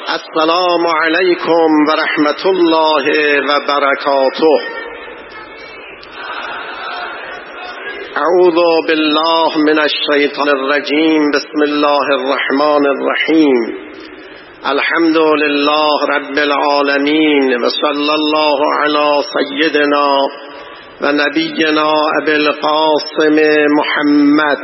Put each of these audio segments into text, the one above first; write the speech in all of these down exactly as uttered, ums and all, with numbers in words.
السلام علیکم و رحمت الله و برکاته. اعوذ بالله من الشیطان الرجیم. بسم الله الرحمن الرحیم. الحمد لله رب العالمین و صلی الله علی سیدنا و نبینا ابی القاسم محمد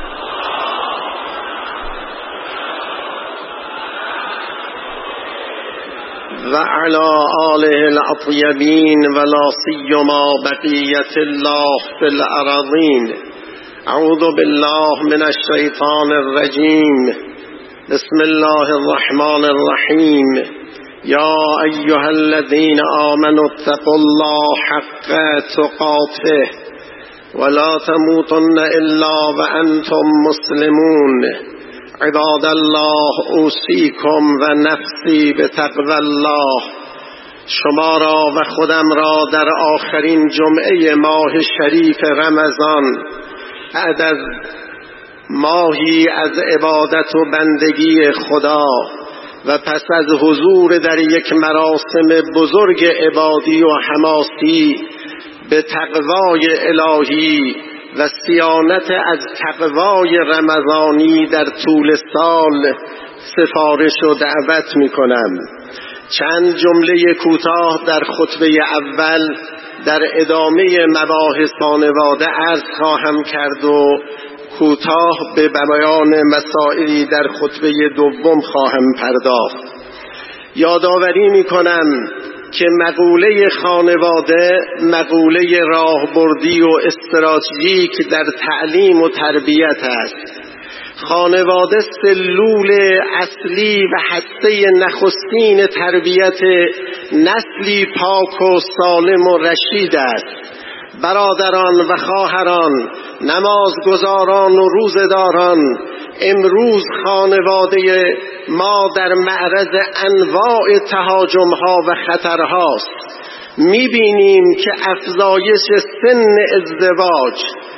و علی آله الاطیبین و لا سیما بقیة الله فی الارضین. اعوذ بالله من الشیطان الرجیم. بسم الله الرحمن الرحیم. یا ایها الذین آمنوا اتقوا الله حق تقاته ولا تموتن الا وانتم مسلمون. عباد الله اوصیکم و نفسی بتقوی الله. شما را و خودم را در آخرین جمعه ماه شریف رمضان بعد از ماهی از عبادت و بندگی خدا و پس از حضور در یک مراسم بزرگ عبادی و حماسی به تقوای الهی و صیانت از تقوای رمضانی در طول سال سفارش و دعوت می کنم. چند جمله کوتاه در خطبه اول در ادامه مباحث خانواده عرض خواهم کرد و کوتاه به بیان مسائلی در خطبه دوم خواهم پرداخت. یادآوری می کنم که مقوله خانواده مقوله راهبردی و استراتژیک در تعلیم و تربیت است. خانواده سلول اصلی و هسته نخستین تربیت نسلی پاک و سالم و رشید است. برادران و خواهران، نمازگزاران و روزداران، امروز خانواده ما در معرض انواع تهاجم‌ها و خطرهاست. می‌بینیم که افزایش سن ازدواج،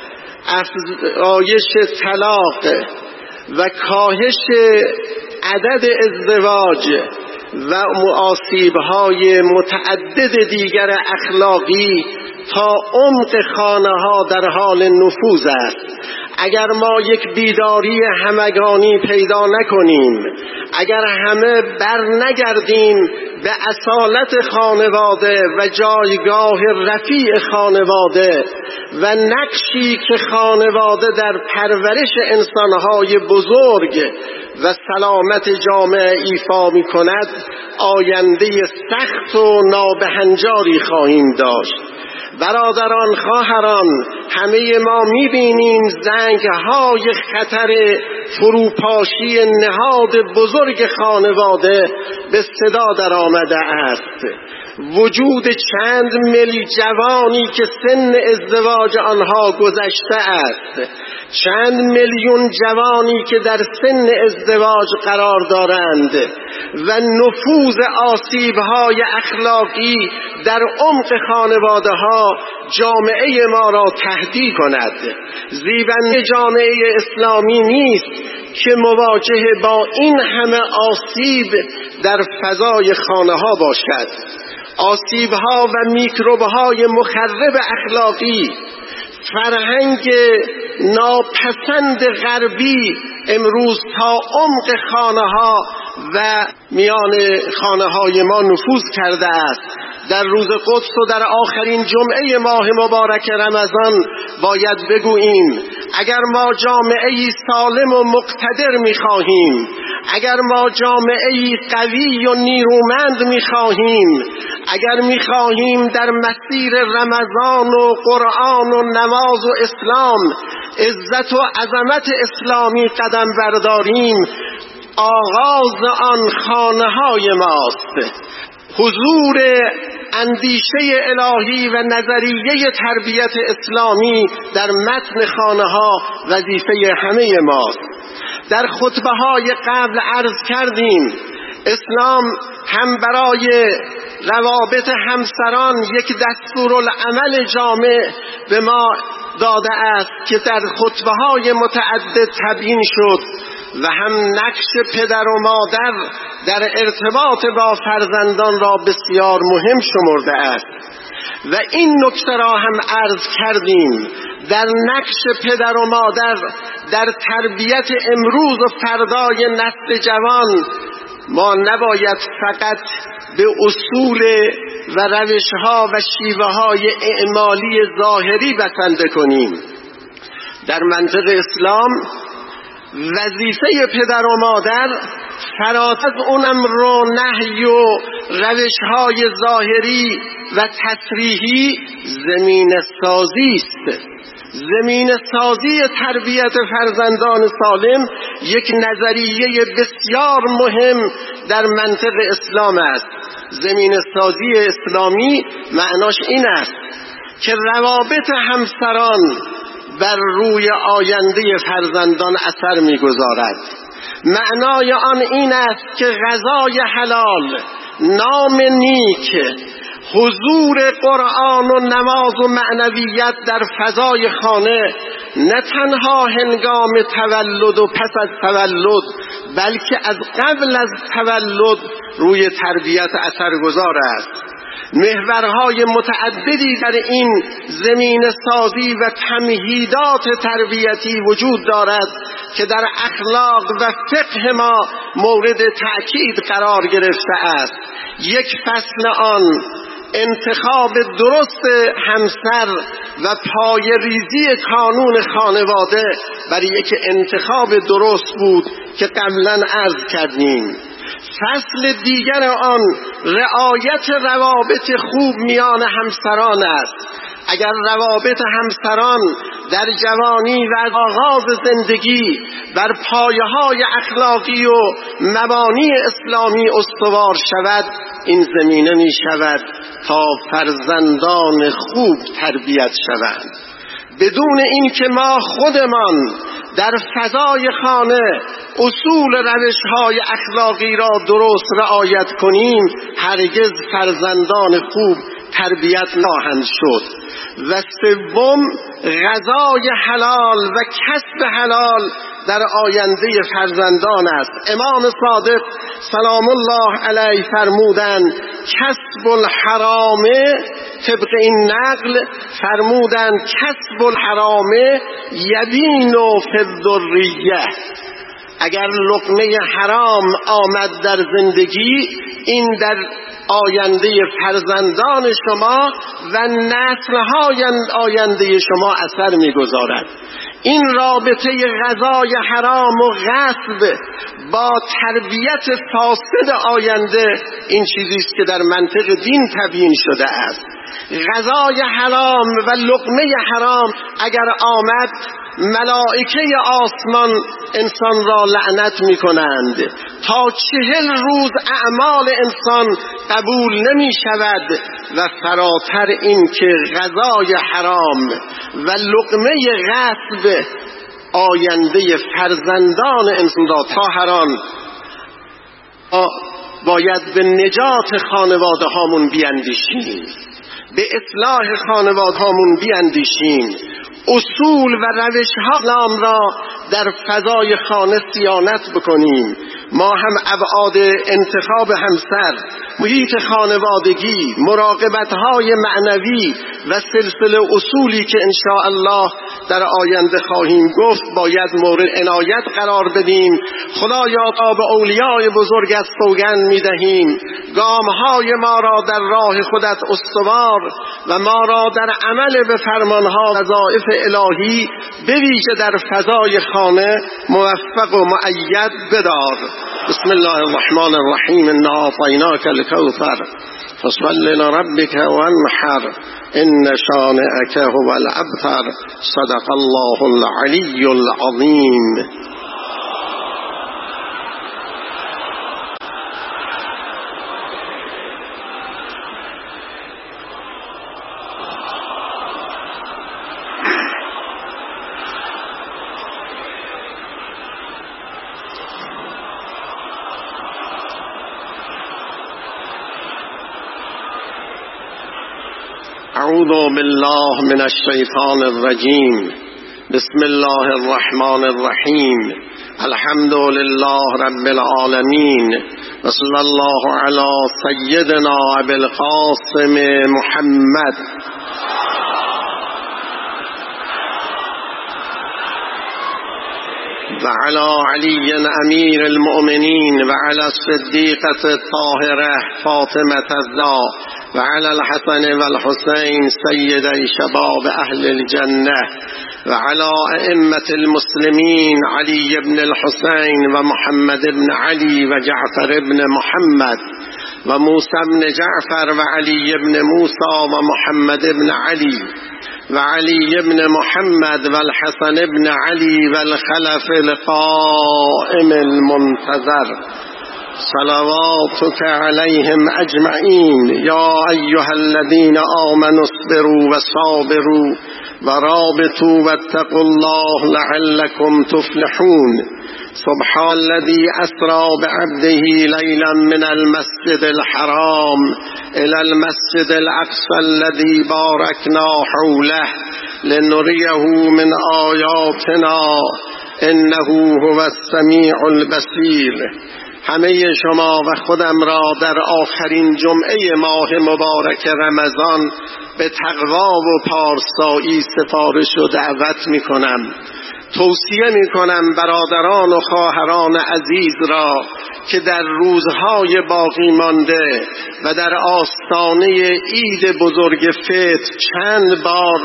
افزایش طلاق و کاهش عدد ازدواج و آسیب‌های متعدد دیگر اخلاقی تا عمق خانه‌ها در حال نفوذ است. اگر ما یک بیداری همگانی پیدا نکنیم، اگر همه بر نگردیم به اصالت خانواده و جایگاه رفیع خانواده و نقشی که خانواده در پرورش انسانهای بزرگ و سلامت جامعه ایفا می کند، آینده سخت و نابهنجاری خواهیم داشت. برادران، خواهران، همه ما می‌بینیم زنگ‌های خطر فروپاشی نهاد بزرگ خانواده به صدا در آمده است. وجود چند ملی جوانی که سن ازدواج آنها گذشته است، چند میلیون جوانی که در سن ازدواج قرار دارند و نفوذ آسیب‌های اخلاقی در عمق خانواده‌ها جامعه ما را تهدید کند. زیبنده جامعه اسلامی نیست که مواجه با این همه آسیب در فضای خانه‌ها باشد. آسیب‌ها و میکروب‌های مخرب اخلاقی، فرهنگ ناپسند غربی امروز تا عمق خانه‌ها و میان خانه‌های ما نفوذ کرده است. در روز قدس و در آخرین جمعه ماه مبارک رمضان باید بگوییم اگر ما جامعه‌ای سالم و مقتدر می‌خواهیم، اگر ما جامعه‌ای قوی و نیرومند می‌خواهیم، اگر می‌خواهیم در مسیر رمضان و قرآن و نماز و اسلام عزت و عظمت اسلامی قدم برداریم، آغاز آن خانه‌های ماست. حضور اندیشه الهی و نظریه تربیت اسلامی در متن خانه‌ها وظیفه همه ماست. در خطبه‌های قبل عرض کردیم اسلام هم برای روابط همسران یک دستورالعمل جامع به ما داده است که در خطبه‌های متعدد تبیین شد و هم نقش پدر و مادر در ارتباط با فرزندان را بسیار مهم شمرده است و این نکته را هم عرض کردیم. در نقش پدر و مادر در تربیت امروز و فردای نسل جوان ما نباید فقط به اصول و روشها و شیوه های اعمالی ظاهری بسنده کنیم. در منطق اسلام وظیفه پدر و مادر فراتر از اون امر و نهی و روشهای ظاهری و تصریحی زمین سازی است. زمین سازی تربیت فرزندان سالم یک نظریه بسیار مهم در منطق اسلام است. زمین سازی اسلامی معناش این است که روابط همسران بر روی آینده فرزندان اثر می‌گذارد. معنای آن این است که غذای حلال، نام نیک، حضور قرآن و نماز و معنویت در فضای خانه نه تنها هنگام تولد و پس از تولد بلکه از قبل از تولد روی تربیت اثرگذار است. محورهای متعددی در این زمین سازی و تمهیدات تربیتی وجود دارد که در اخلاق و فقه ما مورد تأکید قرار گرفته است. یک فصل آن انتخاب درست همسر و پایه‌ریزی کانون خانواده برای یک انتخاب درست بود که قبلا عرض کردیم. فصل دیگر آن رعایت روابط خوب میان همسران است. اگر روابط همسران در جوانی و آغاز زندگی بر پایه‌های اخلاقی و مبانی اسلامی استوار شود، این زمینه می شود تا فرزندان خوب تربیت شوند. بدون این که ما خودمان در فضای خانه اصول روش‌های اخلاقی را درست رعایت کنیم، هرگز فرزندان خوب تربیت نخواهند شد. و سوم، غذای حلال و کسب حلال در آینده فرزندان است. امام صادق سلام الله علیه فرمودند کسب الحرام، طبق این نقل فرمودند کسب الحرام یبین فی الذریه. اگر لقمه حرام آمد در زندگی، این در آینده فرزندان شما و نسل‌های آینده شما اثر می‌گذارد. این رابطه غذای حرام و غصب با تربیت فاسد آینده این چیزی است که در منطق دین تبیین شده است. غذای حرام و لقمه حرام اگر آمد، ملائکه آسمان انسان را لعنت می کنند. تا چهل روز اعمال انسان قبول نمی شود و فراتر این که غذای حرام و لقمه غصب آینده فرزندان انسان را طاهران، باید به نجات خانواده هامون بیاندیشیم، به اصلاح خانواده هامون بیاندیشیم، اصول و روش ها اسلام را در فضای خانه صیانت بکنیم. ما هم ابعاد انتخاب همسر، محیط خانوادگی، مراقبت های معنوی و سلسله اصولی که انشاء الله در آینده خواهیم گفت باید مورد عنایت قرار بدیم. خدایا تا به اولیای بزرگت سوگند می‌دهیم گام‌های ما را در راه خودت استوار و ما را در عمل به فرمانها و وظایف الهی به ویژه در فضای خانه موفق و مؤید بدار. بسم الله الرحمن الرحیم. انا اعطیناک الکوثر فصل لربک وانحر ان شانئک هو الابتر. صدق الله العلی العظیم. اعوذ بالله من الشیطان الرجیم. بسم الله الرحمن الرحیم. الحمد لله رب العالمین و صلی الله علی سیدنا ابی القاسم محمد و علی علی امیر المؤمنین و علی الصدیقة الطاهرة فاطمة الزهرا و علی الحسن و الحسین سیدی شباب اهل الجنه و علی ائمة المسلمین علی بن الحسین و محمد بن علی و جعفر بن محمد و موسی بن جعفر و علی بن موسی و محمد بن علی و علی بن محمد و الحسن بن علی و الخلف القائم المنتظر صلواتك عليهم اجمعین. یا ایها الذین آمنوا اصبروا و صابروا و رابطوا واتقوا الله لعلكم تفلحون. سبحان الذي اسرى بعبده ليلا من المسجد الحرام الى المسجد الاقصى الذي باركنا حوله لنريه من آیاتنا انه هو السمیع البصیر. همه شما و خودم را در آخرین جمعه ماه مبارک رمضان به تقوا و پارسایی سفارش و دعوت می کنم. توصیه می کنم برادران و خواهران عزیز را که در روزهای باقی مانده و در آستانه عید بزرگ فطر چند بار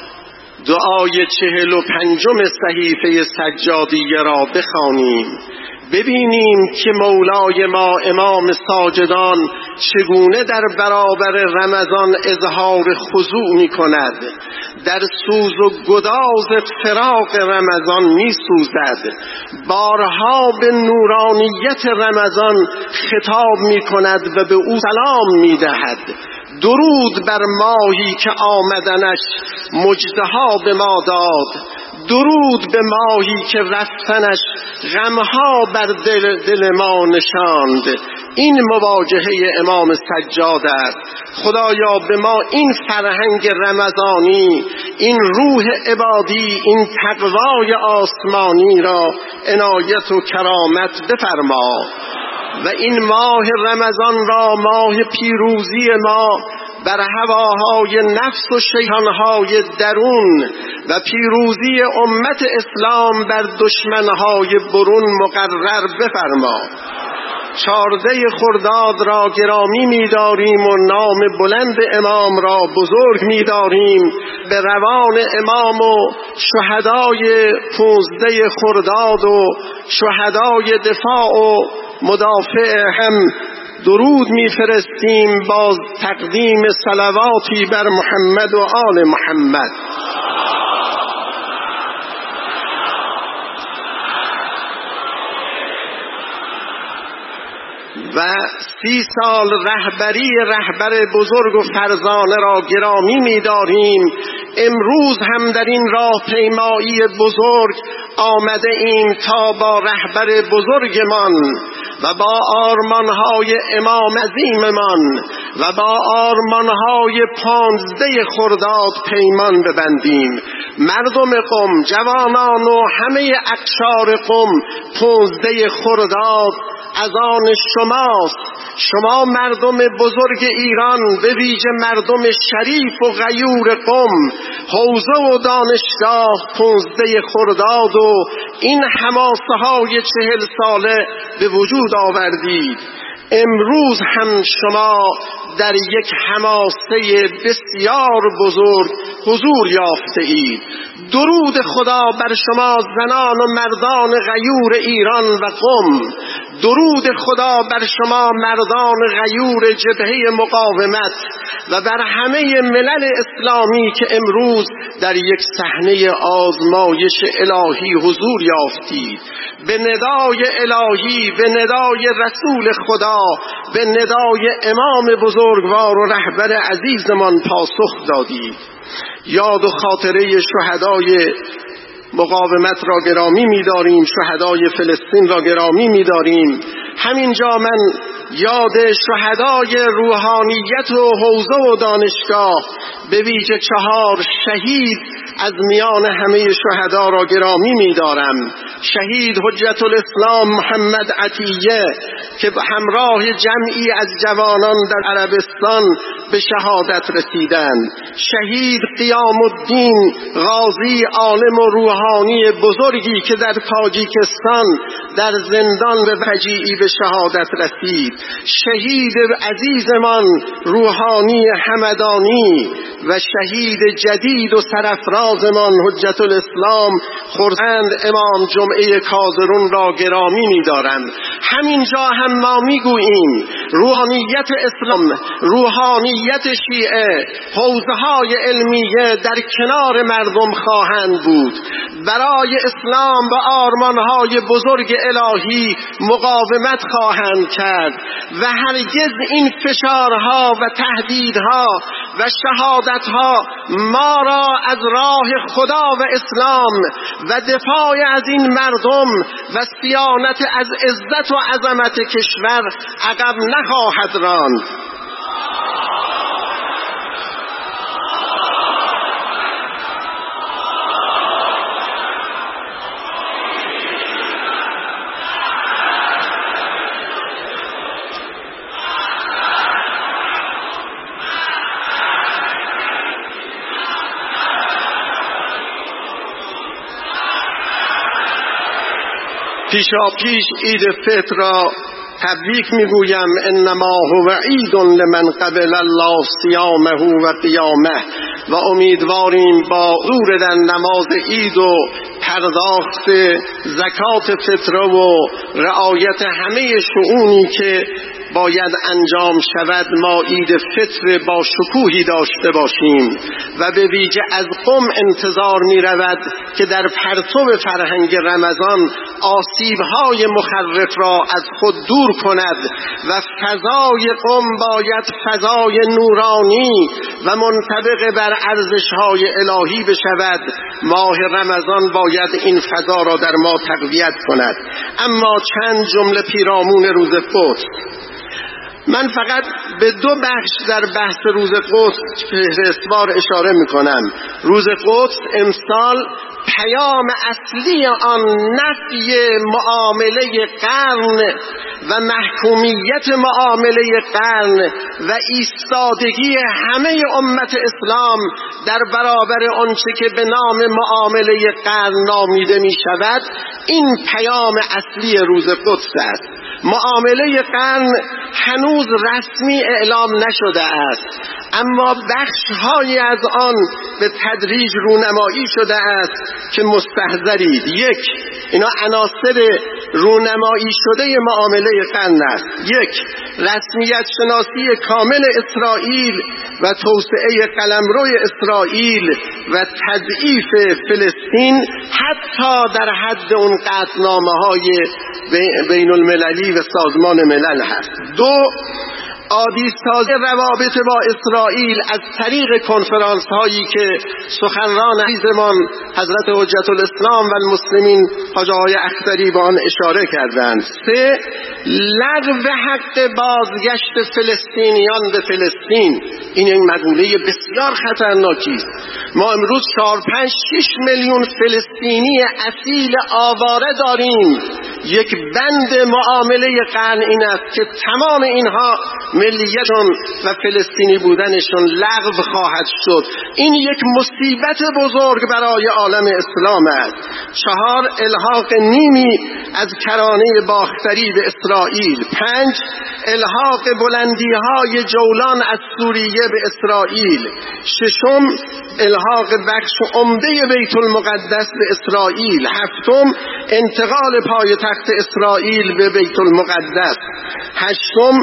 دعای چهل و پنجم صحیفه سجادیه را بخوانیم، ببینیم که مولای ما امام ساجدان چگونه در برابر رمضان اظهار خضوع می کند، در سوز و گداز فراق رمضان می سوزد، بارها به نورانیت رمضان خطاب می کند و به او سلام می دهد. درود بر ماهی که آمدنش مجدها به ما داد، درود به ماهی که رفتنش غمها بر دل, دل ما نشاند. این مواجهه امام سجاد است. خدایا به ما این فرهنگ رمضانی، این روح عبادی، این تقوای آسمانی را عنایت و کرامت بفرما و این ماه رمضان را ماه پیروزی ما بر هواهای نفس و شیطانهای درون و پیروزی امت اسلام بر دشمنهای برون مقرر بفرما. چارده خرداد را گرامی می‌داریم و نام بلند امام را بزرگ می‌داریم. به روان امام و شهدای پونزده خرداد و شهدای دفاع و مدافع هم درود می‌فرستیم با تقدیم صلواتی بر محمد و آل محمد. و سی سال رهبری رهبر بزرگ و فرزانه را گرامی می‌داریم. امروز هم در این راه پیمایی بزرگ آمده ایم تا با رهبر بزرگمان و با آرمانهای امام عظیممان و با آرمانهای پانزده خرداد پیمان ببندیم. مردم قم، جوانان و همه اقشار قم، پانزده خرداد از آن شماست. شما مردم بزرگ ایران، به ویژه مردم شریف و غیور قم، حوزه و دانشگاه پانزده خرداد و این حماسه های چهل ساله به وجود آوردید. امروز هم شما در یک حماسه بسیار بزرگ حضور یافته اید. درود خدا بر شما زنان و مردان غیور ایران و قم. درود خدا بر شما مردان غیور جبهه مقاومت و بر همه ملل اسلامی که امروز در یک صحنه آزمایش الهی حضور یافتید. به ندای الهی، به ندای رسول خدا، به ندای امام بزرگوار و رهبر عزیزمان پاسخ دادید. یاد و خاطره شهدای مقاومت را گرامی می‌داریم، شهدای فلسطین را گرامی می‌داریم. همینجا من یاد شهدای روحانیت و حوزه و دانشگاه، به ویژه چهار شهید از میان همه شهدا را گرامی می‌دارم. شهید حجت الاسلام محمد عطیه که همراه جمعی از جوانان در عربستان به شهادت رسیدند. شهید قیام الدین غازی، عالم و روحانی بزرگی که در تاجیکستان در زندان به فجیعی به شهادت رسید. شهید عزیزمان روحانی همدانی و شهید جدید و سرافرازمان حجت الاسلام خورسند امام جمعه کازرون را گرامی می‌دارم. همینجا هم ما می‌گوییم روحانیت اسلام، روحانیت شیعه، حوزه‌های علمیه در کنار مردم خواهند بود. برای اسلام و آرمان‌های بزرگ الهی مقاومت خواهند کرد و هرگز این فشارها و تهدیدها و شهادتها ما را از راه خدا و اسلام و دفاع از این مردم و صیانت از عزت و عظمت کشور عقب نخواهد راند. پیشا پیش عید فطر را تبریک میگویم. انما هو عید لمن قبل الله صیامه و قیامه و امیدواریم با حضور در نماز عید و پرداخت زکات فطره و رعایت همه شئونی که باید انجام شود ما عید فطر با شکوهی داشته باشیم و به ویژه از قم انتظار می رود که در پرتو فرهنگ رمضان آسیب‌های مخرف را از خود دور کند و فضای قم باید فضای نورانی و منطبق بر ارزش‌های الهی بشود. ماه رمضان باید این فضا را در ما تقویت کند. اما چند جمله پیرامون روز قدس. من فقط به دو بخش در بحث روز قدس فهرستوار اشاره میکنم. روز قدس امسال پیام اصلی آن نفی معامله قرن و محکومیت معامله قرن و ایستادگی همه امت اسلام در برابر آنچه که به نام معامله قرن نامیده می شود، این پیام اصلی روز قدس است. معامله قرن هنوز رسمی اعلام نشده است، اما بخش‌هایی از آن به تدریج رونمایی شده است که مستحضرید. یک، اینا عناصر رونمایی شده معامله قرن است. یک، رسمیت شناسی کامل اسرائیل و توسعه قلمرو اسرائیل و تضعیف فلسطین حتی در حد اون قطعنامه‌های بین المللی و سازمان ملل هست. دو، عادی‌سازی روابط با اسرائیل از طریق کنفرانس هایی که سخنران عزیزمان حضرت حجت الاسلام و المسلمین حاج آقای اختری به آن اشاره کردند. سه، لغو حق بازگشت فلسطینیان به فلسطین. این یک مقوله بسیار خطرناکی است. ما امروز چهار پنج شش میلیون فلسطینی اصیل آواره داریم. یک بند معامله قرن این است که تمام اینها ملیتشون و فلسطینی بودنشون لغو خواهد شد. این یک مصیبت بزرگ برای عالم اسلام است. چهار، الحاق نیمی از کرانه باختری به اسرائیل. پنج، الحاق بلندی های جولان از سوریه به اسرائیل. ششم، الحاق بخش عمده بیت المقدس به اسرائیل. هفتم، انتقال پایتخت اسرائیل به بیت المقدس. هشتم،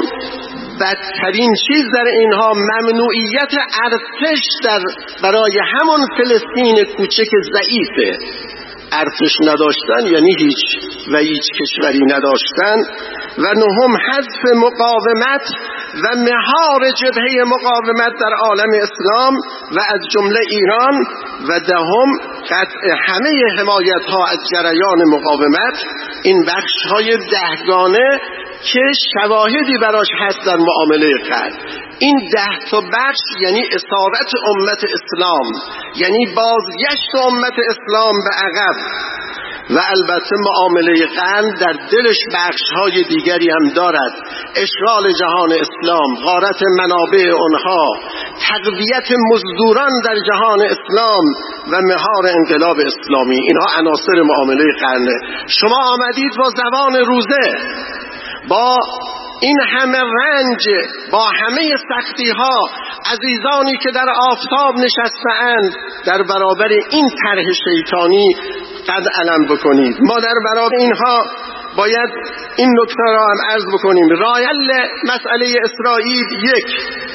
بدترین چیز در اینها ممنوعیت ارتش در برای همون فلسطین کوچک ضعیفه. ارتش نداشتن یعنی هیچ و هیچ کشوری نداشتن. و نهم، حذف مقاومت و مهار جبهه مقاومت در عالم اسلام و از جمله ایران. و دهم، قطع همه حمایت ها از جریان مقاومت. این بخش های دهگانه که شواهدی براش هست در معامله قرن. این ده تا بخش یعنی اسارت امت اسلام، یعنی بازگشت امت اسلام به عقب، و البته معامله قرن در دلش بخش‌های دیگری هم دارد: اشغال جهان اسلام، غارت منابع آنها، تقویت مزدوران در جهان اسلام و مهار انقلاب اسلامی. اینها عناصر معامله قرنه. شما آمدید با زبان روزه، با این همه رنج، با همه سختی ها، عزیزانی که در آفتاب نشسته‌اند، در برابر این طرح شیطانی قد علم بکنید. ما در برابر اینها باید این نکته را هم عرض بکنیم. رایل مسئله اسرائیل: یک،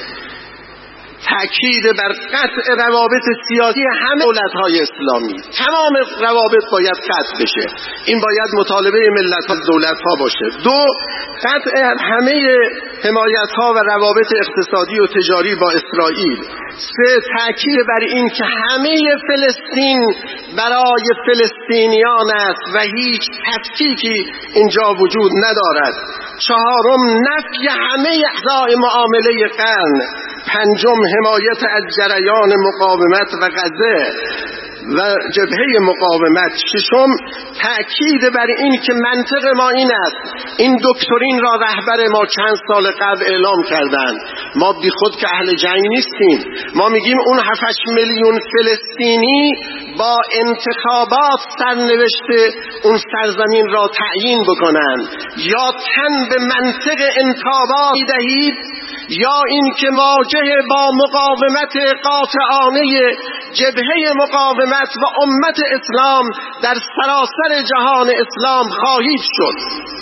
تأکید بر قطع روابط سیاسی همه دولت‌های اسلامی. تمام روابط باید قطع بشه. این باید مطالبه ملت‌ها دولت‌ها باشه. دو، قطع همه حمایت‌ها و روابط اقتصادی و تجاری با اسرائیل. سه، تأکید بر این که همه فلسطین برای فلسطینیان است و هیچ تفکیکی اینجا وجود ندارد. چهارم، نفی همه اعضای معامله قرن. پنجم، حمایت از جریان مقاومت و غزه و جبهه مقاومت. ششم، تأکید بر این که منطق ما این است. این دکترین را رهبر ما چند سال قبل اعلام کردند. ما بی خود که اهل جنگ نیستیم. ما میگیم اون هفت میلیون فلسطینی با انتخابات سرنوشت اون سرزمین را تعیین بکنند. یا تن به منطق انتخابات دهید، یا این که مواجه با مقاومت قاطعانه جبهه مقاومت و امت اسلام در سراسر جهان اسلام خواهید شد.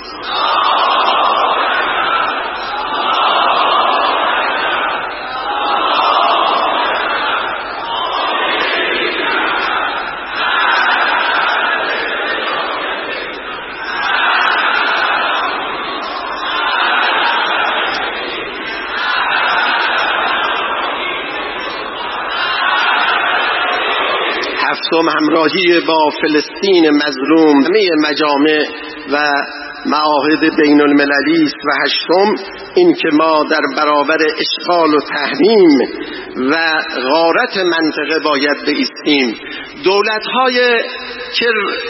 هفتم، همراهی با فلسطین مظلوم همه مجامع و معاهد بین المللی است. و هشتم، این که ما در برابر اشغال و تحریم و غارت منطقه باید بایستیم. دولت‌های که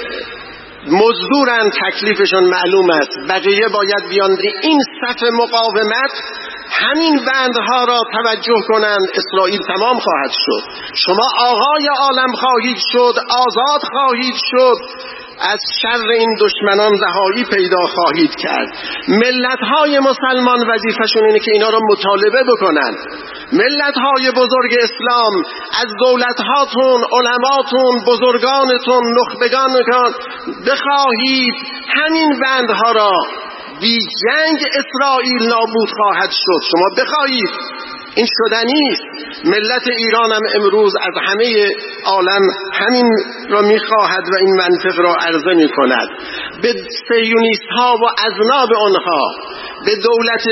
مزدورن تکلیفشون معلوم است، بقیه باید بیان این صف مقاومت همین بندها را توجه کنند. اسرائیل تمام خواهد شد، شما آقای عالم خواهید شد، آزاد خواهید شد، از شر این دشمنان رهایی پیدا خواهید کرد. ملت‌های مسلمان وظیفه‌شون اینه که اینا را مطالبه بکنن. ملت‌های بزرگ اسلام از دولت‌هاتون، علماتون، بزرگانتون، نخبگانتون بخواهید همین بندها را. بی جنگ اسرائیل نابود خواهد شد. شما بخواهید، این شدنی است. ملت ایران هم امروز از همه عالم همین را میخواهد و این منطق را عرضه میکند به صهیونیست ها و اذناب آنها، به دولت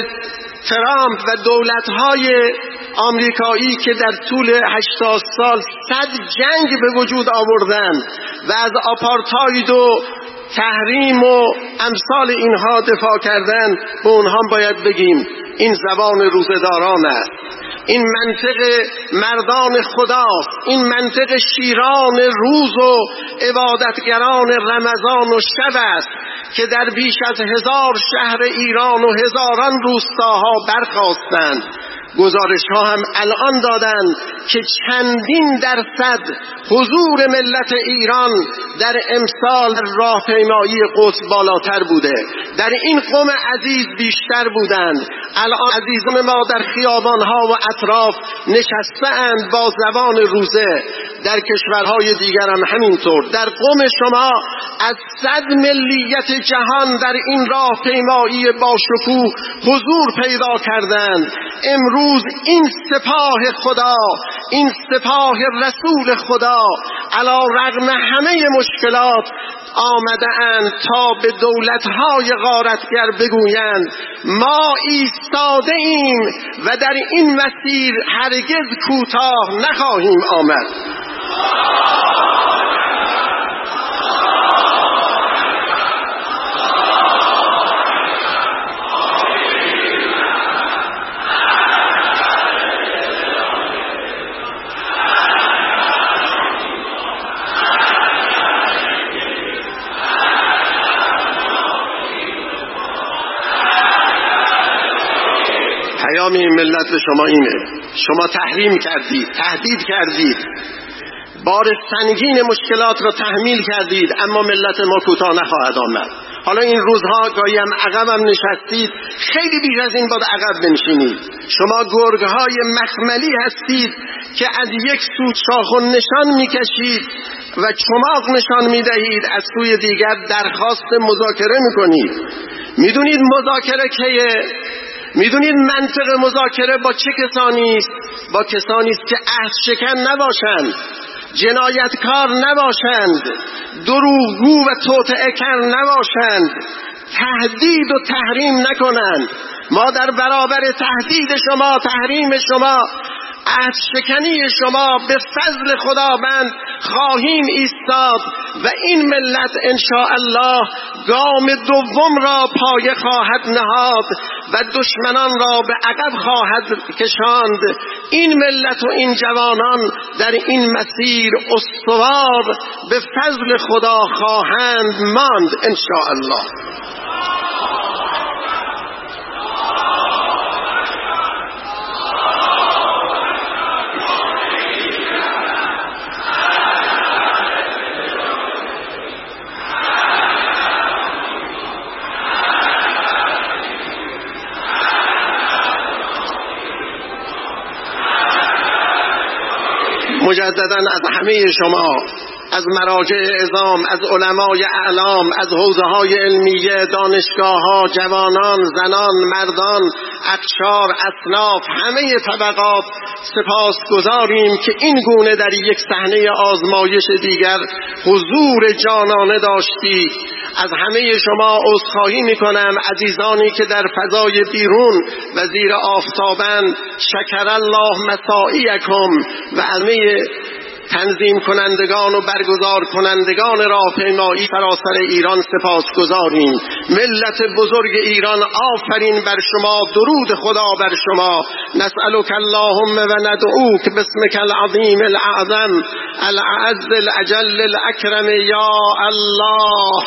ترامپ و دولت های آمریکایی که در طول هشتاد سال صد جنگ به وجود آوردند و از آپارتاید و تحریم و امثال اینها دفاع کردن، به اونها باید بگیم این زبان روزداران است، این منطق مردان خداست، این منطق شیران روز و عبادتگران رمضان و شب است که در بیش از هزار شهر ایران و هزاران روستاها برخاستند. گزارش ها هم الان دادن که چندین درصد حضور ملت ایران در امسال راهپیمایی قدس بالاتر بوده، در این قوم عزیز بیشتر بودند. الان عزیزان ما در خیابان ها و اطراف نشسته‌اند با زبان روزه، در کشورهای دیگر هم همینطور. در قوم شما از صد ملیت جهان در این راهپیمایی با شکوه حضور پیدا کردند. امروز این سپاه خدا، این سپاه رسول خدا علی رغم همه مشکلات آمده اند تا به دولت‌های غارتگر بگویند ما ایستاده ایم و در این مسیر هرگز کوتاه نخواهیم آمد. پیام این ملت به شما اینه: شما تحریم کردید، تهدید کردید، بار سنگین مشکلات را تحمیل کردید، اما ملت ما کوتاه نخواهد آمد. حالا این روزها گاهی هم عقب هم نشستید، خیلی بیش از این باید عقب بنشینید. شما گرگهای مخملی هستید که از یک سو شاخ نشان میکشید و چماق نشان میدهید، از سوی دیگر درخواست مذاکره میکنید. میدونید مذاکره کیه؟ میدونید منطق مذاکره با چه کسانی است؟ با کسانی است که عهد شکن نباشند، جنایتکار نباشند، دروغگو و توطئه کن نباشند، تهدید و تحریم نکنند. ما در برابر تهدید شما، تحریم شما، عهد شکنی شما به فضل خداوند خواهیم ایستاد و این ملت انشاءالله گام دوم را پایه خواهد نهاد و دشمنان را به عقب خواهد کشاند. این ملت و این جوانان در این مسیر استوار به فضل خدا خواهند ماند انشاءالله. مجدداً از همه شما، از مراجع اعظام، از علمای اعلام، از حوزه‌های علمیه، دانشگاه‌ها، جوانان، زنان، مردان، اقشار، اصناف، همه طبقات سپاسگزاریم که این گونه در یک صحنه آزمایش دیگر حضور جانانه داشتید. از همه شما عذرخواهی می‌کنم، عزیزانی که در فضای بیرون و زیر آفتابند. شکر الله مساعیکم و همه تنظیم کنندگان و برگزار کنندگان راهپیمایی سراسر ایران سپاسگزاریم. ملت بزرگ ایران آفرین بر شما، درود خدا بر شما. نسألک اللهم و ندعوک باسمک العظیم الاعظم الاعز الاجل الاکرم یا الله.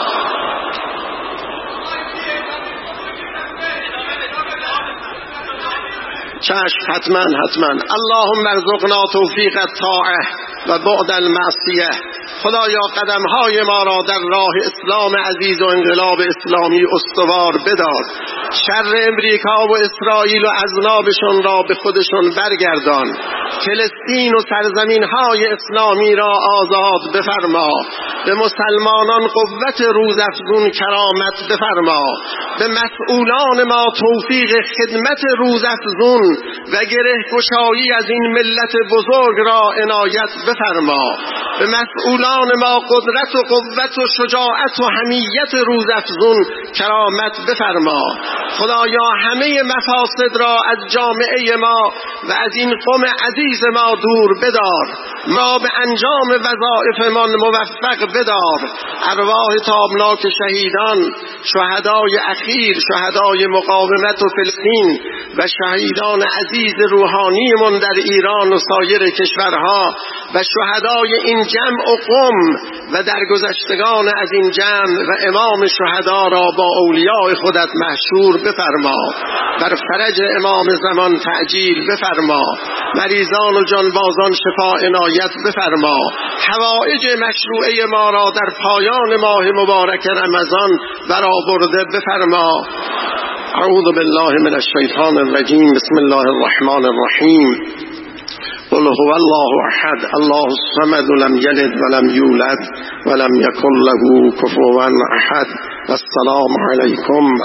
چشم، حتما حتما. اللهم ارزقنا توفیق الطاعه و بعد المعصیه. خدایا قدمهای ما را در راه اسلام عزیز و انقلاب اسلامی استوار بدار. شر امریکا و اسرائیل و اذنابشون را به خودشون برگردان. فلسطین و سرزمینهای اسلامی را آزاد بفرما. به مسلمانان قوت روزافزون کرامت بفرما. به مسئولان ما توفیق خدمت روزافزون و گره گشایی از این ملت بزرگ را عنایت بفرما. به مسئولان ما قدرت و قوت و شجاعت و حمیت روزافزون کرامت بفرما. خدایا همه مفاسد را از جامعه ما و از این قوم عزیز ما دور بدار. ما به انجام وظایفمان موفق بدار. ارواح تابناک شهیدان، شهدای اخیر، شهدای مقاومت و فلسطین و شهیدان عزیز روحانیمون در ایران و سایر کشورها و شهدای این جمع و قم و درگذشتگان از این جمع و امام شهدا را با اولیاء خودت محشور بفرما. بر فرج امام زمان تعجیل بفرما. مریضان و جانبازان شفا عنایت بفرما. حوائج مشروعه ما را در پایان ماه مبارک رمضان برآورده بفرما. اعوذ بالله من الشیطان الرجیم. بسم الله الرحمن الرحیم. قل هو الله احد الله الصمد لم یلد ولم یولد ولم یکن له کفوا احد. السلام علیکم